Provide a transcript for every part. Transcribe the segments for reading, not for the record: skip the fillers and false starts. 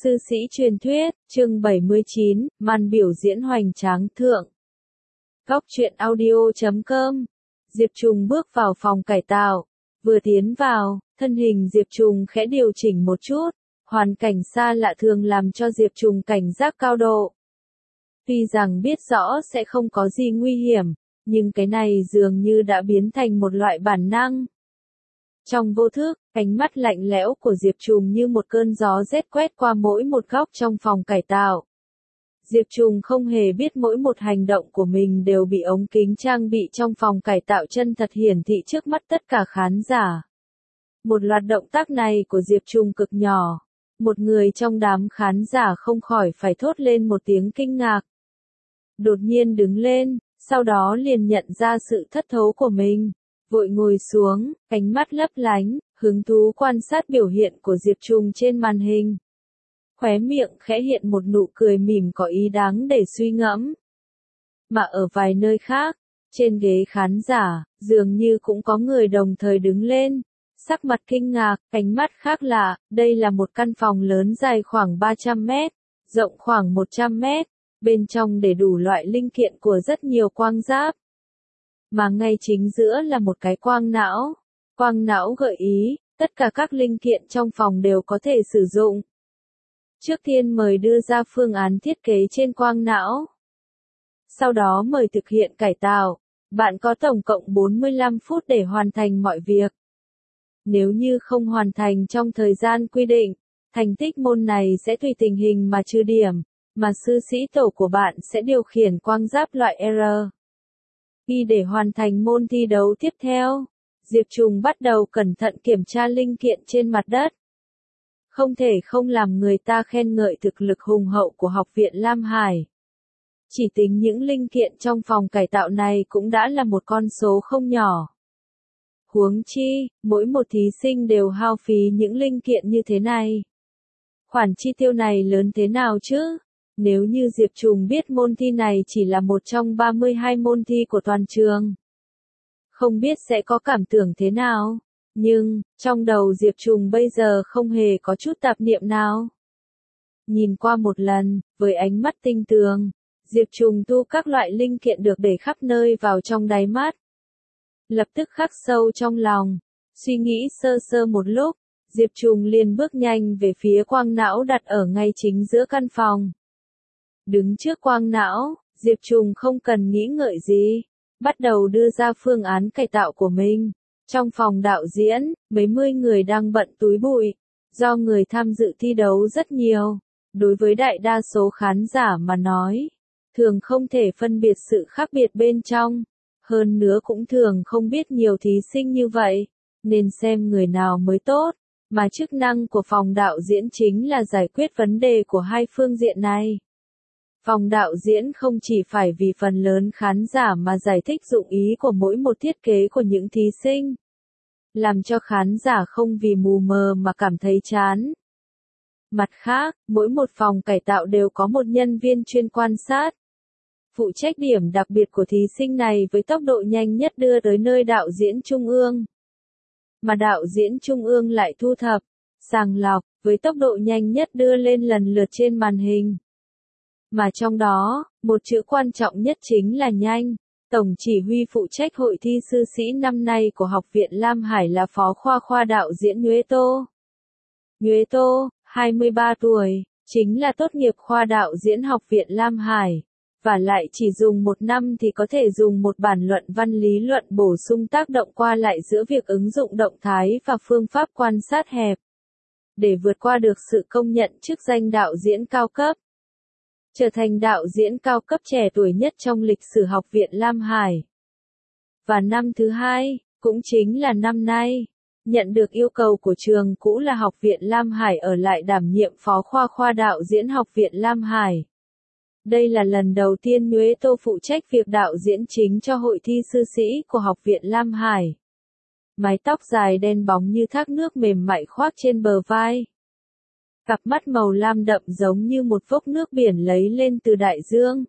Sư sĩ truyền thuyết, chương 79, màn biểu diễn hoành tráng thượng. Góc truyện audio.com. Diệp Trùng bước vào phòng cải tạo. Vừa tiến vào, thân hình Diệp Trùng khẽ điều chỉnh một chút, hoàn cảnh xa lạ thường làm cho Diệp Trùng cảnh giác cao độ. Tuy rằng biết rõ sẽ không có gì nguy hiểm, nhưng cái này dường như đã biến thành một loại bản năng. Trong vô thức, ánh mắt lạnh lẽo của Diệp Trùng như một cơn gió rét quét qua mỗi một góc trong phòng cải tạo. Diệp Trùng không hề biết mỗi một hành động của mình đều bị ống kính trang bị trong phòng cải tạo chân thật hiển thị trước mắt tất cả khán giả. Một loạt động tác này của Diệp Trùng cực nhỏ. Một người trong đám khán giả không khỏi phải thốt lên một tiếng kinh ngạc. Đột nhiên đứng lên, sau đó liền nhận ra sự thất thố của mình. Vội ngồi xuống, ánh mắt lấp lánh, hứng thú quan sát biểu hiện của Diệp Trùng trên màn hình. Khóe miệng khẽ hiện một nụ cười mỉm có ý đáng để suy ngẫm. Mà ở vài nơi khác, trên ghế khán giả, dường như cũng có người đồng thời đứng lên. Sắc mặt kinh ngạc, ánh mắt khác lạ, đây là một căn phòng lớn dài khoảng 300 mét, rộng khoảng 100 mét, bên trong để đủ loại linh kiện của rất nhiều quang giáp. Mà ngay chính giữa là một cái quang não. Quang não gợi ý, tất cả các linh kiện trong phòng đều có thể sử dụng. Trước tiên mời đưa ra phương án thiết kế trên quang não. Sau đó mời thực hiện cải tạo. Bạn có tổng cộng 45 phút để hoàn thành mọi việc. Nếu như không hoàn thành trong thời gian quy định, thành tích môn này sẽ tùy tình hình mà trừ điểm, mà sư sĩ tổ của bạn sẽ điều khiển quang giáp loại R. Khi để hoàn thành môn thi đấu tiếp theo, Diệp Trùng bắt đầu cẩn thận kiểm tra linh kiện trên mặt đất. Không thể không làm người ta khen ngợi thực lực hùng hậu của Học viện Lam Hải. Chỉ tính những linh kiện trong phòng cải tạo này cũng đã là một con số không nhỏ. Huống chi, mỗi một thí sinh đều hao phí những linh kiện như thế này. Khoản chi tiêu này lớn thế nào chứ? Nếu như Diệp Trùng biết môn thi này chỉ là một trong 32 môn thi của toàn trường, không biết sẽ có cảm tưởng thế nào. Nhưng, trong đầu Diệp Trùng bây giờ không hề có chút tạp niệm nào. Nhìn qua một lần, với ánh mắt tinh tường, Diệp Trùng tu các loại linh kiện được để khắp nơi vào trong đáy mắt. Lập tức khắc sâu trong lòng, suy nghĩ sơ sơ một lúc, Diệp Trùng liền bước nhanh về phía quang não đặt ở ngay chính giữa căn phòng. Đứng trước quang não, Diệp Trùng không cần nghĩ ngợi gì, bắt đầu đưa ra phương án cải tạo của mình. Trong phòng đạo diễn, mấy mươi người đang bận túi bụi, do người tham dự thi đấu rất nhiều. Đối với đại đa số khán giả mà nói, thường không thể phân biệt sự khác biệt bên trong. Hơn nữa cũng thường không biết nhiều thí sinh như vậy, nên xem người nào mới tốt, mà chức năng của phòng đạo diễn chính là giải quyết vấn đề của hai phương diện này. Phòng đạo diễn không chỉ phải vì phần lớn khán giả mà giải thích dụng ý của mỗi một thiết kế của những thí sinh, làm cho khán giả không vì mù mờ mà cảm thấy chán. Mặt khác, mỗi một phòng cải tạo đều có một nhân viên chuyên quan sát, phụ trách điểm đặc biệt của thí sinh này với tốc độ nhanh nhất đưa tới nơi đạo diễn trung ương. Mà đạo diễn trung ương lại thu thập, sàng lọc, với tốc độ nhanh nhất đưa lên lần lượt trên màn hình. Mà trong đó, một chữ quan trọng nhất chính là nhanh. Tổng chỉ huy phụ trách hội thi sư sĩ năm nay của Học viện Lam Hải là Phó khoa đạo diễn Nhuế Tô. Nhuế Tô, 23 tuổi, chính là tốt nghiệp khoa đạo diễn Học viện Lam Hải. Và lại chỉ dùng một năm thì có thể dùng một bản luận văn lý luận bổ sung tác động qua lại giữa việc ứng dụng động thái và phương pháp quan sát hẹp, để vượt qua được sự công nhận chức danh đạo diễn cao cấp. Trở thành đạo diễn cao cấp trẻ tuổi nhất trong lịch sử Học viện Lam Hải. Và năm thứ hai, cũng chính là năm nay, nhận được yêu cầu của trường cũ là Học viện Lam Hải ở lại đảm nhiệm phó khoa đạo diễn Học viện Lam Hải. Đây là lần đầu tiên Nhuế Tô phụ trách việc đạo diễn chính cho hội thi sư sĩ của Học viện Lam Hải. Mái tóc dài đen bóng như thác nước mềm mại khoác trên bờ vai. Cặp mắt màu lam đậm giống như một vốc nước biển lấy lên từ đại dương.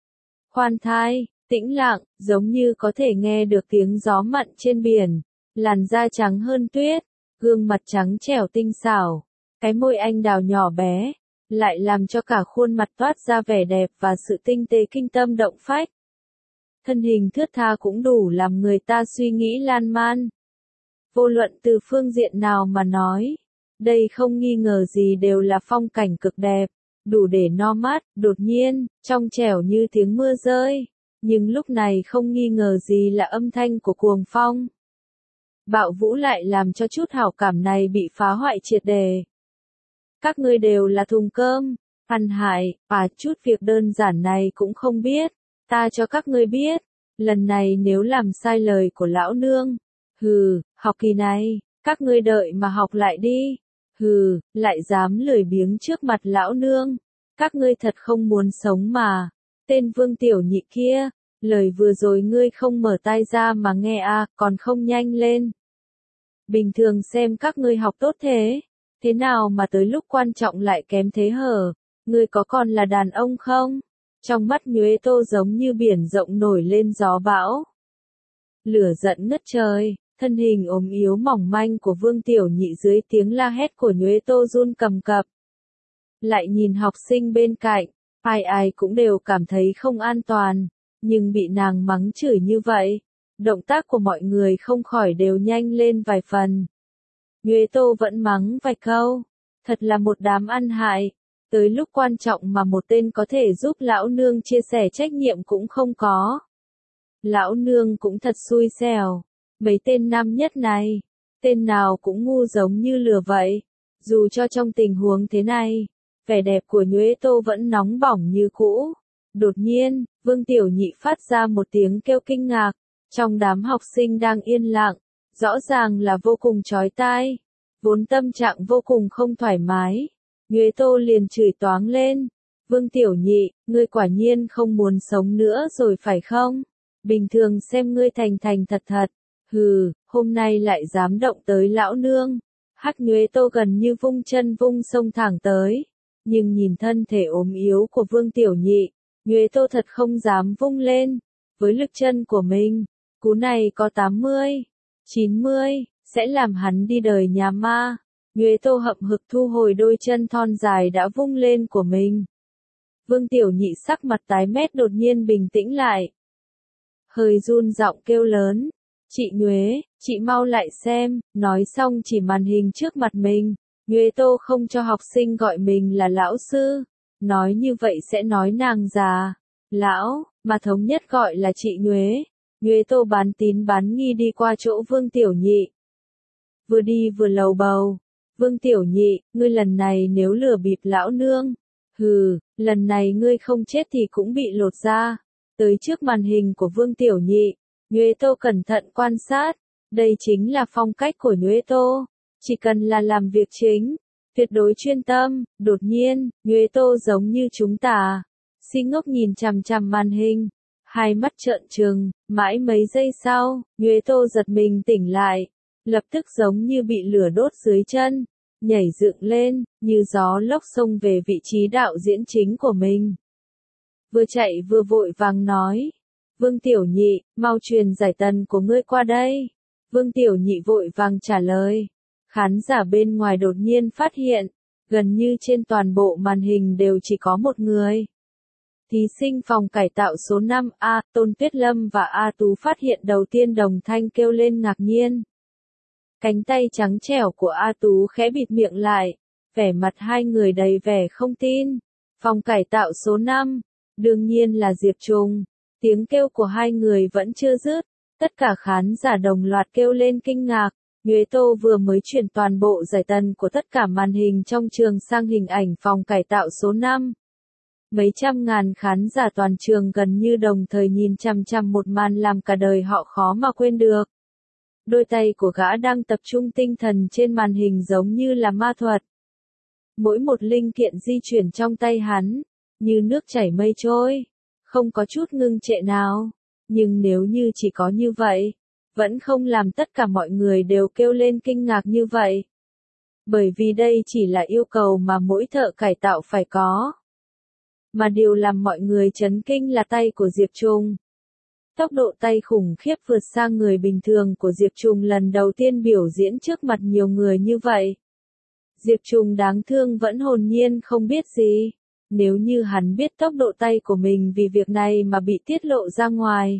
Khoan thai, tĩnh lặng, giống như có thể nghe được tiếng gió mặn trên biển. Làn da trắng hơn tuyết, gương mặt trắng trẻo tinh xảo. Cái môi anh đào nhỏ bé, lại làm cho cả khuôn mặt toát ra vẻ đẹp và sự tinh tế kinh tâm động phách. Thân hình thướt tha cũng đủ làm người ta suy nghĩ lan man. Vô luận từ phương diện nào mà nói, đây không nghi ngờ gì đều là phong cảnh cực đẹp, đủ để no mắt, đột nhiên, trong trẻo như tiếng mưa rơi, nhưng lúc này không nghi ngờ gì là âm thanh của cuồng phong. Bạo vũ lại làm cho chút hảo cảm này bị phá hoại triệt đề. Các ngươi đều là thùng cơm, ăn hại, chút việc đơn giản này cũng không biết, ta cho các ngươi biết, lần này nếu làm sai lời của lão nương, học kỳ này, các ngươi đợi mà học lại đi, lại dám lười biếng trước mặt lão nương, các ngươi thật không muốn sống mà, tên Vương tiểu nhị kia, lời vừa rồi ngươi không mở tai ra mà nghe còn không nhanh lên. Bình thường xem các ngươi học tốt thế nào mà tới lúc quan trọng lại kém thế hở, ngươi có còn là đàn ông không? Trong mắt Nhuế Tô giống như biển rộng nổi lên gió bão. Lửa giận ngất trời, thân hình ốm yếu mỏng manh của Vương Tiểu Nhị dưới tiếng la hét của Nhuế Tô run cầm cập. Lại nhìn học sinh bên cạnh, ai cũng đều cảm thấy không an toàn, nhưng bị nàng mắng chửi như vậy, động tác của mọi người không khỏi đều nhanh lên vài phần. Nhuế Tô vẫn mắng vài câu, thật là một đám ăn hại, tới lúc quan trọng mà một tên có thể giúp lão nương chia sẻ trách nhiệm cũng không có. Lão nương cũng thật xui xẻo, mấy tên nam nhất này, tên nào cũng ngu giống như lừa vậy, dù cho trong tình huống thế này, vẻ đẹp của Nhuế Tô vẫn nóng bỏng như cũ. Đột nhiên, Vương Tiểu Nhị phát ra một tiếng kêu kinh ngạc, trong đám học sinh đang yên lặng, rõ ràng là vô cùng chói tai, vốn tâm trạng vô cùng không thoải mái. Nhuế Tô liền chửi toáng lên, Vương Tiểu Nhị, ngươi quả nhiên không muốn sống nữa rồi phải không? Bình thường xem ngươi thành thành thật thật, hôm nay lại dám động tới lão nương. Hắc Nhuế Tô gần như vung chân vung xông thẳng tới, nhưng nhìn thân thể ốm yếu của Vương Tiểu Nhị, Nhuế Tô thật không dám vung lên, với lực chân của mình, cú này có 80, 90, sẽ làm hắn đi đời nhà ma. Nhuế Tô hậm hực thu hồi đôi chân thon dài đã vung lên của mình. Vương Tiểu Nhị sắc mặt tái mét đột nhiên bình tĩnh lại. Hơi run giọng kêu lớn, chị Nhuế, chị mau lại xem, nói xong chỉ màn hình trước mặt mình. Nhuế Tô không cho học sinh gọi mình là lão sư, nói như vậy sẽ nói nàng già, lão, mà thống nhất gọi là chị Nhuế. Nhuế Tô bán tín bán nghi đi qua chỗ Vương Tiểu Nhị. Vừa đi vừa lầu bầu, Vương Tiểu Nhị, ngươi lần này nếu lừa bịp lão nương, lần này ngươi không chết thì cũng bị lột da. Tới trước màn hình của Vương Tiểu Nhị, Nhuế Tô cẩn thận quan sát, đây chính là phong cách của Nhuế Tô, chỉ cần là làm việc chính, tuyệt đối chuyên tâm. Đột nhiên, Nhuế Tô giống như chúng ta, si ngốc nhìn chằm chằm màn hình, hai mắt trợn trừng, mãi mấy giây sau, Nhuế Tô giật mình tỉnh lại, lập tức giống như bị lửa đốt dưới chân, nhảy dựng lên, như gió lốc xông về vị trí đạo diễn chính của mình. Vừa chạy vừa vội vàng nói, Vương Tiểu Nhị, mau truyền giải tần của ngươi qua đây. Vương Tiểu Nhị vội vàng trả lời. Khán giả bên ngoài đột nhiên phát hiện, gần như trên toàn bộ màn hình đều chỉ có một người. Thí sinh phòng cải tạo số 5 Tôn Tuyết Lâm và A Tú phát hiện đầu tiên đồng thanh kêu lên ngạc nhiên. Cánh tay trắng trẻo của A Tú khẽ bịt miệng lại, vẻ mặt hai người đầy vẻ không tin. Phòng cải tạo số 5, đương nhiên là Diệp Trùng. Tiếng kêu của hai người vẫn chưa dứt, tất cả khán giả đồng loạt kêu lên kinh ngạc. Nhuế Tô vừa mới chuyển toàn bộ giải tần của tất cả màn hình trong trường sang hình ảnh phòng cải tạo số 5. Mấy trăm ngàn khán giả toàn trường gần như đồng thời nhìn chằm chằm một màn làm cả đời họ khó mà quên được. Đôi tay của gã đang tập trung tinh thần trên màn hình giống như là ma thuật. Mỗi một linh kiện di chuyển trong tay hắn, như nước chảy mây trôi, không có chút ngưng trệ nào. Nhưng nếu như chỉ có như vậy, vẫn không làm tất cả mọi người đều kêu lên kinh ngạc như vậy. Bởi vì đây chỉ là yêu cầu mà mỗi thợ cải tạo phải có. Mà điều làm mọi người chấn kinh là tay của Diệp Trùng. Tốc độ tay khủng khiếp vượt sang người bình thường của Diệp Trùng lần đầu tiên biểu diễn trước mặt nhiều người như vậy. Diệp Trùng đáng thương vẫn hồn nhiên không biết gì. Nếu như hắn biết tốc độ tay của mình vì việc này mà bị tiết lộ ra ngoài,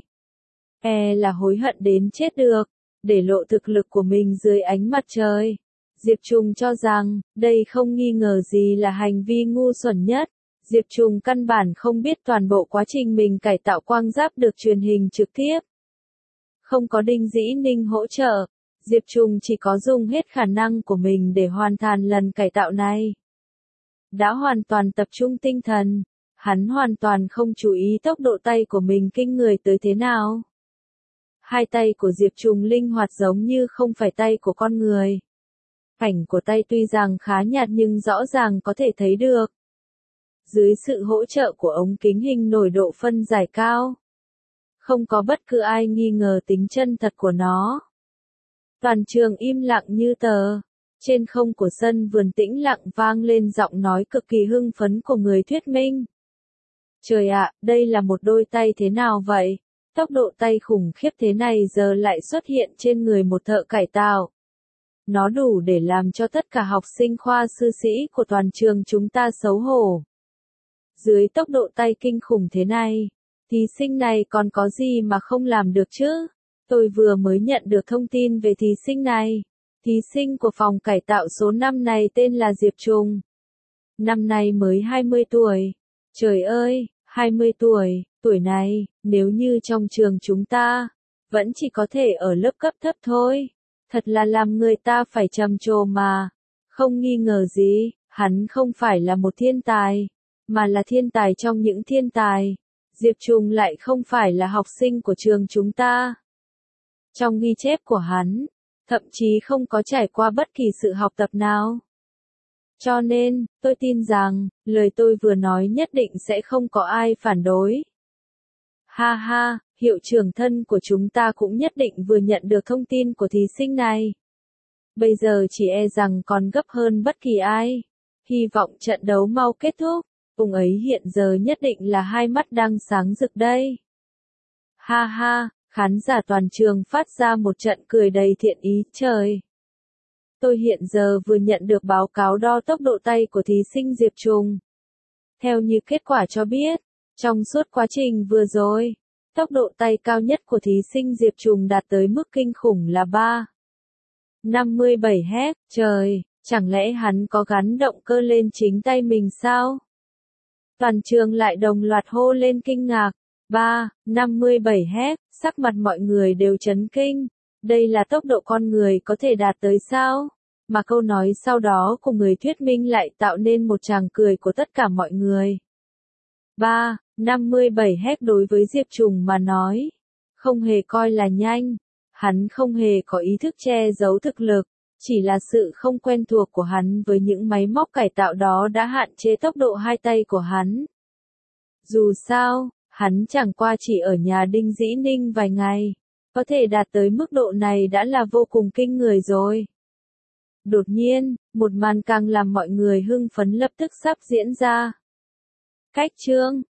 là hối hận đến chết được, để lộ thực lực của mình dưới ánh mặt trời. Diệp Trùng cho rằng, đây không nghi ngờ gì là hành vi ngu xuẩn nhất. Diệp Trùng căn bản không biết toàn bộ quá trình mình cải tạo quang giáp được truyền hình trực tiếp. Không có Đinh Dĩ Ninh hỗ trợ, Diệp Trùng chỉ có dùng hết khả năng của mình để hoàn thành lần cải tạo này. Đã hoàn toàn tập trung tinh thần, hắn hoàn toàn không chú ý tốc độ tay của mình kinh người tới thế nào. Hai tay của Diệp Trùng linh hoạt giống như không phải tay của con người. Ảnh của tay tuy rằng khá nhạt nhưng rõ ràng có thể thấy được. Dưới sự hỗ trợ của ống kính hình nổi độ phân giải cao, không có bất cứ ai nghi ngờ tính chân thật của nó. Toàn trường im lặng như tờ. Trên không của sân vườn tĩnh lặng vang lên giọng nói cực kỳ hưng phấn của người thuyết minh. Trời ạ, đây là một đôi tay thế nào vậy? Tốc độ tay khủng khiếp thế này giờ lại xuất hiện trên người một thợ cải tạo. Nó đủ để làm cho tất cả học sinh khoa sư sĩ của toàn trường chúng ta xấu hổ. Dưới tốc độ tay kinh khủng thế này, thí sinh này còn có gì mà không làm được chứ? Tôi vừa mới nhận được thông tin về thí sinh này. Thí sinh của phòng cải tạo số 5 này tên là Diệp Trùng. Năm nay mới 20 tuổi. Trời ơi, 20 tuổi, tuổi này, nếu như trong trường chúng ta, vẫn chỉ có thể ở lớp cấp thấp thôi. Thật là làm người ta phải trầm trồ mà. Không nghi ngờ gì, hắn không phải là một thiên tài, mà là thiên tài trong những thiên tài. Diệp Trùng lại không phải là học sinh của trường chúng ta. Trong ghi chép của hắn, thậm chí không có trải qua bất kỳ sự học tập nào. Cho nên, tôi tin rằng, lời tôi vừa nói nhất định sẽ không có ai phản đối. Ha ha, hiệu trưởng thân của chúng ta cũng nhất định vừa nhận được thông tin của thí sinh này. Bây giờ chỉ e rằng còn gấp hơn bất kỳ ai. Hy vọng trận đấu mau kết thúc. Ông ấy hiện giờ nhất định là hai mắt đang sáng rực đây. Ha ha, khán giả toàn trường phát ra một trận cười đầy thiện ý. Trời! Tôi hiện giờ vừa nhận được báo cáo đo tốc độ tay của thí sinh Diệp Trùng. Theo như kết quả cho biết, trong suốt quá trình vừa rồi, tốc độ tay cao nhất của thí sinh Diệp Trùng đạt tới mức kinh khủng là 3,57 Hz. Trời, chẳng lẽ hắn có gắn động cơ lên chính tay mình sao? Toàn trường lại đồng loạt hô lên kinh ngạc. 3,57 Hz, sắc mặt mọi người đều chấn kinh. Đây là tốc độ con người có thể đạt tới sao? Mà câu nói sau đó của người thuyết minh lại tạo nên một tràng cười của tất cả mọi người. 3,57 Hz đối với Diệp Trùng mà nói, không hề coi là nhanh. Hắn không hề có ý thức che giấu thực lực, chỉ là sự không quen thuộc của hắn với những máy móc cải tạo đó đã hạn chế tốc độ hai tay của hắn. Dù sao, hắn chẳng qua chỉ ở nhà Đinh Dĩ Ninh vài ngày, có thể đạt tới mức độ này đã là vô cùng kinh người rồi. Đột nhiên, một màn càng làm mọi người hưng phấn lập tức sắp diễn ra. Cách chương